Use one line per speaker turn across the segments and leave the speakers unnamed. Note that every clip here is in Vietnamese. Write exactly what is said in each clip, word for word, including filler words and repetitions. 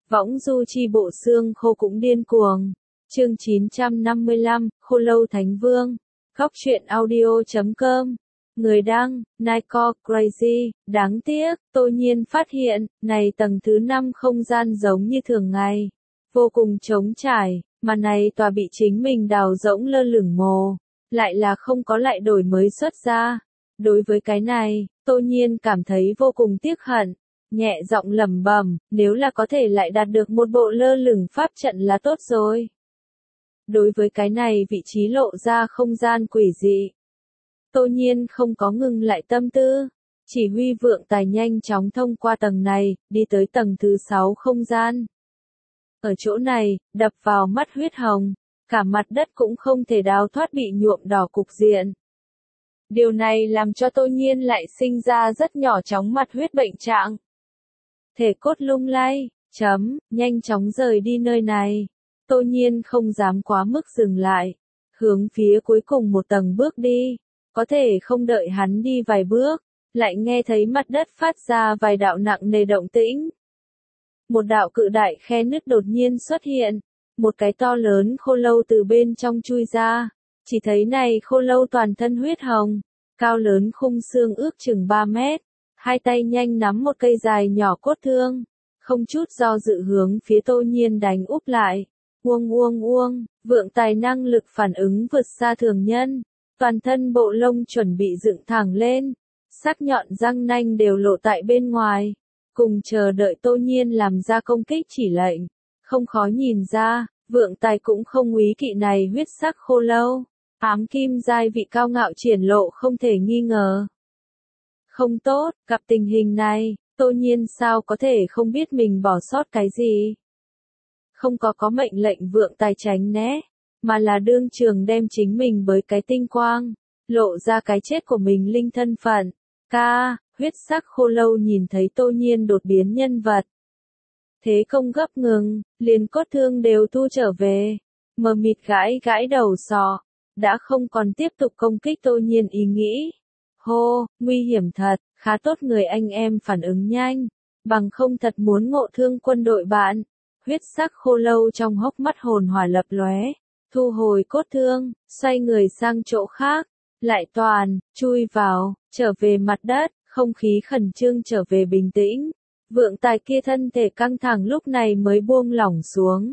Võng du chi bộ xương khô cũng điên cuồng. Chương chín trăm năm mươi lăm, Khô Lâu Thánh Vương. Góc truyện audio chấm com. Người đăng, Nico Crazy. Đáng tiếc, Tô Nhiên phát hiện, này tầng thứ năm không gian giống như thường ngày. Vô cùng trống trải, mà này tòa bị chính mình đào rỗng lơ lửng mồ. Lại là không có lại đổi mới xuất ra. Đối với cái này, Tô Nhiên cảm thấy vô cùng tiếc hận. Nhẹ giọng lẩm bẩm, nếu là có thể lại đạt được một bộ lơ lửng pháp trận là tốt rồi. Đối với cái này vị trí lộ ra không gian quỷ dị. Tô Nhiên không có ngừng lại tâm tư. Chỉ huy vượng tài nhanh chóng thông qua tầng này, đi tới tầng thứ sáu không gian. Ở chỗ này, đập vào mắt huyết hồng. Cả mặt đất cũng không thể đào thoát bị nhuộm đỏ cục diện. Điều này làm cho Tô Nhiên lại sinh ra rất nhỏ chóng mặt huyết bệnh trạng. Thể cốt lung lay, chấm, nhanh chóng rời đi nơi này. Tô Nhiên không dám quá mức dừng lại. Hướng phía cuối cùng một tầng bước đi. Có thể không đợi hắn đi vài bước, lại nghe thấy mặt đất phát ra vài đạo nặng nề động tĩnh. Một đạo cự đại khe nứt đột nhiên xuất hiện. Một cái to lớn khô lâu từ bên trong chui ra. Chỉ thấy này khô lâu toàn thân huyết hồng. Cao lớn khung xương ước chừng ba mét. Hai tay nhanh nắm một cây dài nhỏ cốt thương. Không chút do dự hướng phía Tô Nhiên đánh úp lại. Uông uông uông, vượng tài năng lực phản ứng vượt xa thường nhân. Toàn thân bộ lông chuẩn bị dựng thẳng lên. Sắc nhọn răng nanh đều lộ tại bên ngoài. Cùng chờ đợi Tô Nhiên làm ra công kích chỉ lệnh. Không khó nhìn ra, vượng tài cũng không úy kỵ này huyết sắc khô lâu. Ám kim giai vị cao ngạo triển lộ không thể nghi ngờ. Không tốt, gặp tình hình này, Tô Nhiên sao có thể không biết mình bỏ sót cái gì. Không có có mệnh lệnh vượng tài tránh né, mà là đương trường đem chính mình với cái tinh quang, lộ ra cái chết của mình linh thân phận. Ca, huyết sắc khô lâu nhìn thấy Tô Nhiên đột biến nhân vật. Thế công gấp ngừng, liền cốt thương đều thu trở về, mờ mịt gãi gãi đầu sọ, đã không còn tiếp tục công kích Tô Nhiên ý nghĩ. Hô, nguy hiểm thật, khá tốt người anh em phản ứng nhanh, bằng không thật muốn ngộ thương quân đội bạn. Huyết sắc khô lâu trong hốc mắt hồn hỏa lập lóe, thu hồi cốt thương, xoay người sang chỗ khác, lại toàn, chui vào, trở về mặt đất, không khí khẩn trương trở về bình tĩnh. Vượng tài kia thân thể căng thẳng lúc này mới buông lỏng xuống.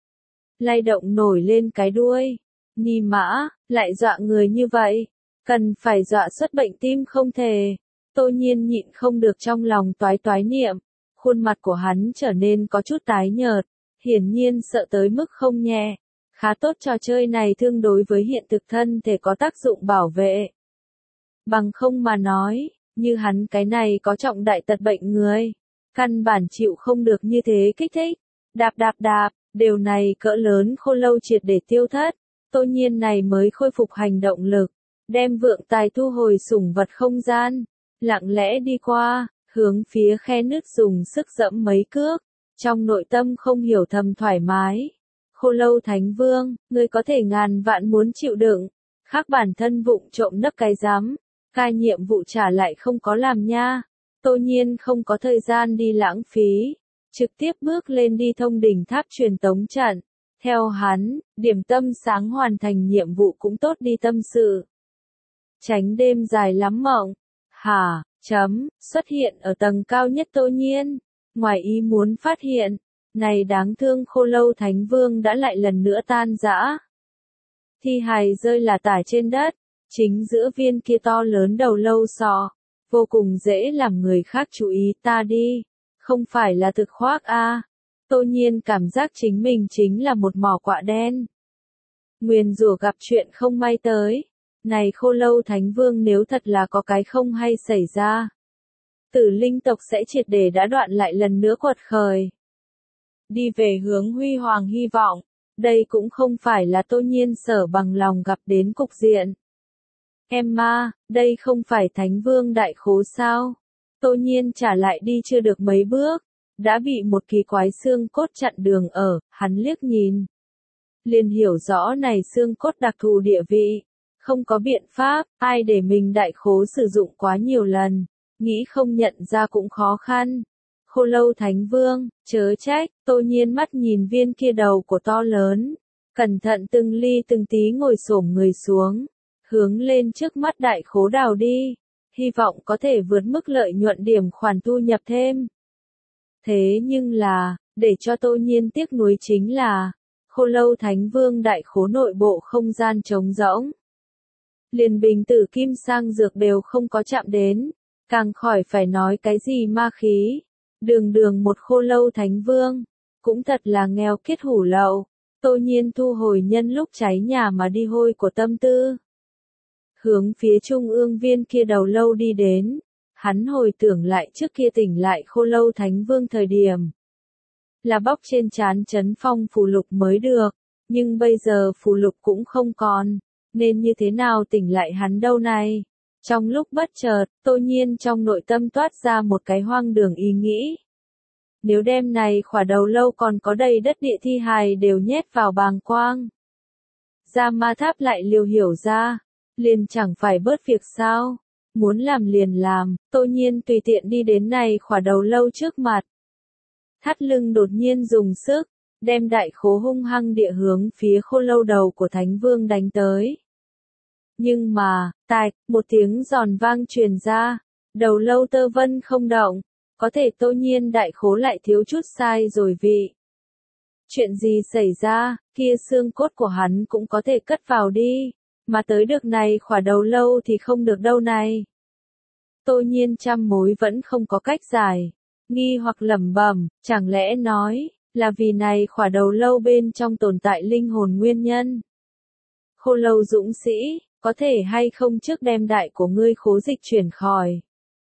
Lay động nổi lên cái đuôi. Ni mã, lại dọa người như vậy. Cần phải dọa xuất bệnh tim không thể. Tô Nhiên nhịn không được trong lòng toái toái niệm. Khuôn mặt của hắn trở nên có chút tái nhợt. Hiển nhiên sợ tới mức không nhẹ. Khá tốt trò chơi này tương đối với hiện thực thân thể có tác dụng bảo vệ. Bằng không mà nói, như hắn cái này có trọng đại tật bệnh người. Căn bản chịu không được như thế kích thích. Đạp đạp đạp, điều này cỡ lớn khô lâu triệt để tiêu thất. Tô Nhiên này mới khôi phục hành động lực. Đem vượng tài thu hồi sủng vật không gian. Lặng lẽ đi qua, hướng phía khe nứt dùng sức dẫm mấy cước. Trong nội tâm không hiểu thầm thoải mái. Khô lâu thánh vương, ngươi có thể ngàn vạn muốn chịu đựng. Khác bản thân vụng trộm nấp cái giám. Ca nhiệm vụ trả lại không có làm nha. Tô Nhiên không có thời gian đi lãng phí. Trực tiếp bước lên đi thông đỉnh tháp truyền tống trận. Theo hắn, điểm tâm sáng hoàn thành nhiệm vụ cũng tốt đi tâm sự. Tránh đêm dài lắm mộng. Hả, chấm, xuất hiện ở tầng cao nhất Tô Nhiên. Ngoài ý muốn phát hiện, này đáng thương khô lâu thánh vương đã lại lần nữa tan rã. Thi hài rơi là tả trên đất, chính giữa viên kia to lớn đầu lâu sọ. Vô cùng dễ làm người khác chú ý ta đi. Không phải là thực khoác a. À. Tô Nhiên cảm giác chính mình chính là một mỏ quạ đen. Nguyền rủa gặp chuyện không may tới. Này khô lâu thánh vương nếu thật là có cái không hay xảy ra. Tử linh tộc sẽ triệt để đã đoạn lại lần nữa quật khởi. Đi về hướng huy hoàng hy vọng. Đây cũng không phải là Tô Nhiên sở bằng lòng gặp đến cục diện. Emma, đây không phải thánh vương đại khố sao? Tô Nhiên trả lại đi chưa được mấy bước. Đã bị một kỳ quái xương cốt chặn đường ở, hắn liếc nhìn. Liền hiểu rõ này xương cốt đặc thù địa vị. Không có biện pháp, ai để mình đại khố sử dụng quá nhiều lần. Nghĩ không nhận ra cũng khó khăn. Khô Lâu Thánh Vương, chớ trách, Tô Nhiên mắt nhìn viên kia đầu của to lớn, cẩn thận từng ly từng tí ngồi xổm người xuống, hướng lên trước mắt đại khố đào đi, hy vọng có thể vượt mức lợi nhuận điểm khoản thu nhập thêm. Thế nhưng là, để cho Tô Nhiên tiếc nuối chính là, Khô Lâu Thánh Vương đại khố nội bộ không gian trống rỗng. Liền bình tử kim sang dược đều không có chạm đến, càng khỏi phải nói cái gì ma khí. Đường đường một Khô Lâu Thánh Vương, cũng thật là nghèo kiết hủ lậu. Tô Nhiên thu hồi nhân lúc cháy nhà mà đi hôi của tâm tư. Hướng phía trung ương viên kia đầu lâu đi đến, hắn hồi tưởng lại trước kia tỉnh lại Khô Lâu Thánh Vương thời điểm. Là bóc trên trán chấn phong phù lục mới được, nhưng bây giờ phù lục cũng không còn, nên như thế nào tỉnh lại hắn đâu này. Trong lúc bất chợt, Tô Nhiên trong nội tâm toát ra một cái hoang đường ý nghĩ. Nếu đêm này khỏa đầu lâu còn có đầy đất địa thi hài đều nhét vào bàng quang. Gia Ma Tháp lại liều hiểu ra, liền chẳng phải bớt việc sao. Muốn làm liền làm, Tô Nhiên tùy tiện đi đến này khỏa đầu lâu trước mặt. Thắt lưng đột nhiên dùng sức, đem đại khố hung hăng địa hướng phía Khô Lâu đầu của Thánh Vương đánh tới. Nhưng mà, tạch, một tiếng giòn vang truyền ra, đầu lâu tơ vân không động, có thể Tô Nhiên đại khố lại thiếu chút sai rồi vị. Chuyện gì xảy ra, kia xương cốt của hắn cũng có thể cất vào đi, mà tới được này khỏa đầu lâu thì không được đâu này. Tô Nhiên trăm mối vẫn không có cách giải, nghi hoặc lẩm bẩm, chẳng lẽ nói, là vì này khỏa đầu lâu bên trong tồn tại linh hồn nguyên nhân. Khô Lâu dũng sĩ, có thể hay không trước đem đại của ngươi khố dịch chuyển khỏi.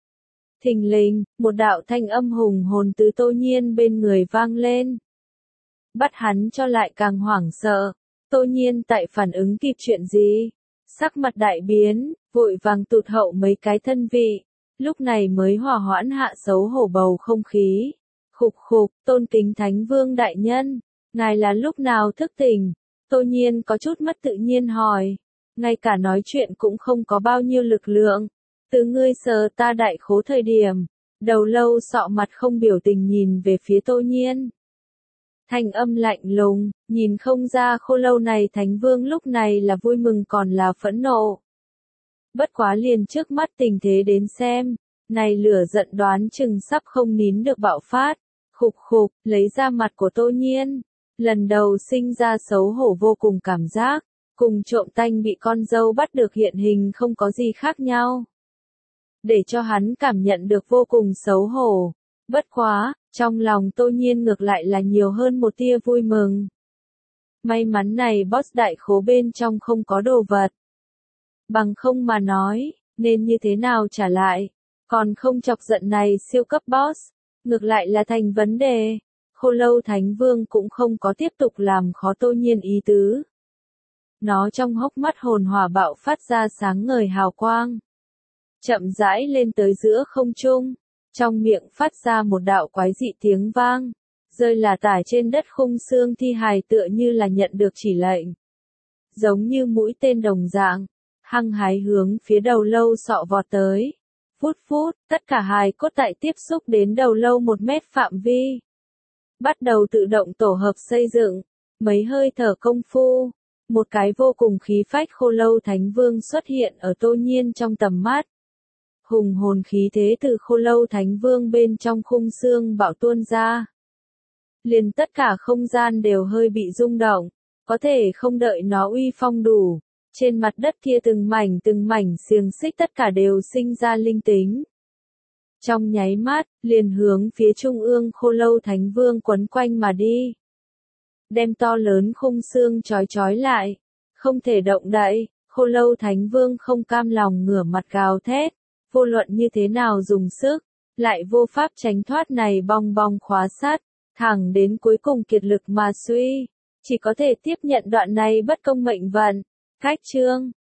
Thình lình, một đạo thanh âm hùng hồn từ Tô Nhiên bên người vang lên. Bắt hắn cho lại càng hoảng sợ. Tô Nhiên tại phản ứng kịp chuyện gì? Sắc mặt đại biến, vội vàng tụt hậu mấy cái thân vị. Lúc này mới hòa hoãn hạ xấu hổ bầu không khí. Khục khục, tôn kính Thánh Vương đại nhân. Ngài là lúc nào thức tỉnh? Tô Nhiên có chút mất tự nhiên hỏi. Ngay cả nói chuyện cũng không có bao nhiêu lực lượng. Từ ngươi sờ ta đại khố thời điểm, đầu lâu sọ mặt không biểu tình nhìn về phía Tô Nhiên. Thanh âm lạnh lùng, nhìn không ra Khô Lâu này Thánh Vương lúc này là vui mừng còn là phẫn nộ. Bất quá liền trước mắt tình thế đến xem, này lửa giận đoán chừng sắp không nín được bạo phát. Khục khục, lấy ra mặt của Tô Nhiên, lần đầu sinh ra xấu hổ vô cùng cảm giác, cùng trộm tanh bị con dâu bắt được hiện hình không có gì khác nhau. Để cho hắn cảm nhận được vô cùng xấu hổ. Bất quá, trong lòng Tô Nhiên ngược lại là nhiều hơn một tia vui mừng. May mắn này boss đại khố bên trong không có đồ vật. Bằng không mà nói, nên như thế nào trả lại, còn không chọc giận này siêu cấp boss, ngược lại là thành vấn đề. Khô Lâu Thánh Vương cũng không có tiếp tục làm khó Tô Nhiên ý tứ. Nó trong hốc mắt hồn hỏa bạo phát ra sáng ngời hào quang. Chậm rãi lên tới giữa không trung, trong miệng phát ra một đạo quái dị tiếng vang, rơi là tải trên đất khung xương thi hài tựa như là nhận được chỉ lệnh. Giống như mũi tên đồng dạng, hăng hái hướng phía đầu lâu sọ vọt tới. Phút phút, tất cả hài cốt tại tiếp xúc đến đầu lâu một mét phạm vi. Bắt đầu tự động tổ hợp xây dựng, mấy hơi thở công phu. Một cái vô cùng khí phách Khô Lâu Thánh Vương xuất hiện ở Tô Nhiên trong tầm mắt. Hùng hồn khí thế từ Khô Lâu Thánh Vương bên trong khung xương bạo tuôn ra. Liền tất cả không gian đều hơi bị rung động, có thể không đợi nó uy phong đủ. Trên mặt đất kia từng mảnh từng mảnh xiềng xích tất cả đều sinh ra linh tính. Trong nháy mắt, liền hướng phía trung ương Khô Lâu Thánh Vương quấn quanh mà đi. Đem to lớn khung xương trói trói lại, không thể động đậy. Khô Lâu Thánh Vương không cam lòng ngửa mặt gào thét, vô luận như thế nào dùng sức, lại vô pháp tránh thoát này bong bong khóa sắt, thẳng đến cuối cùng kiệt lực mà suy, chỉ có thể tiếp nhận đoạn này bất công mệnh vận. Cách chương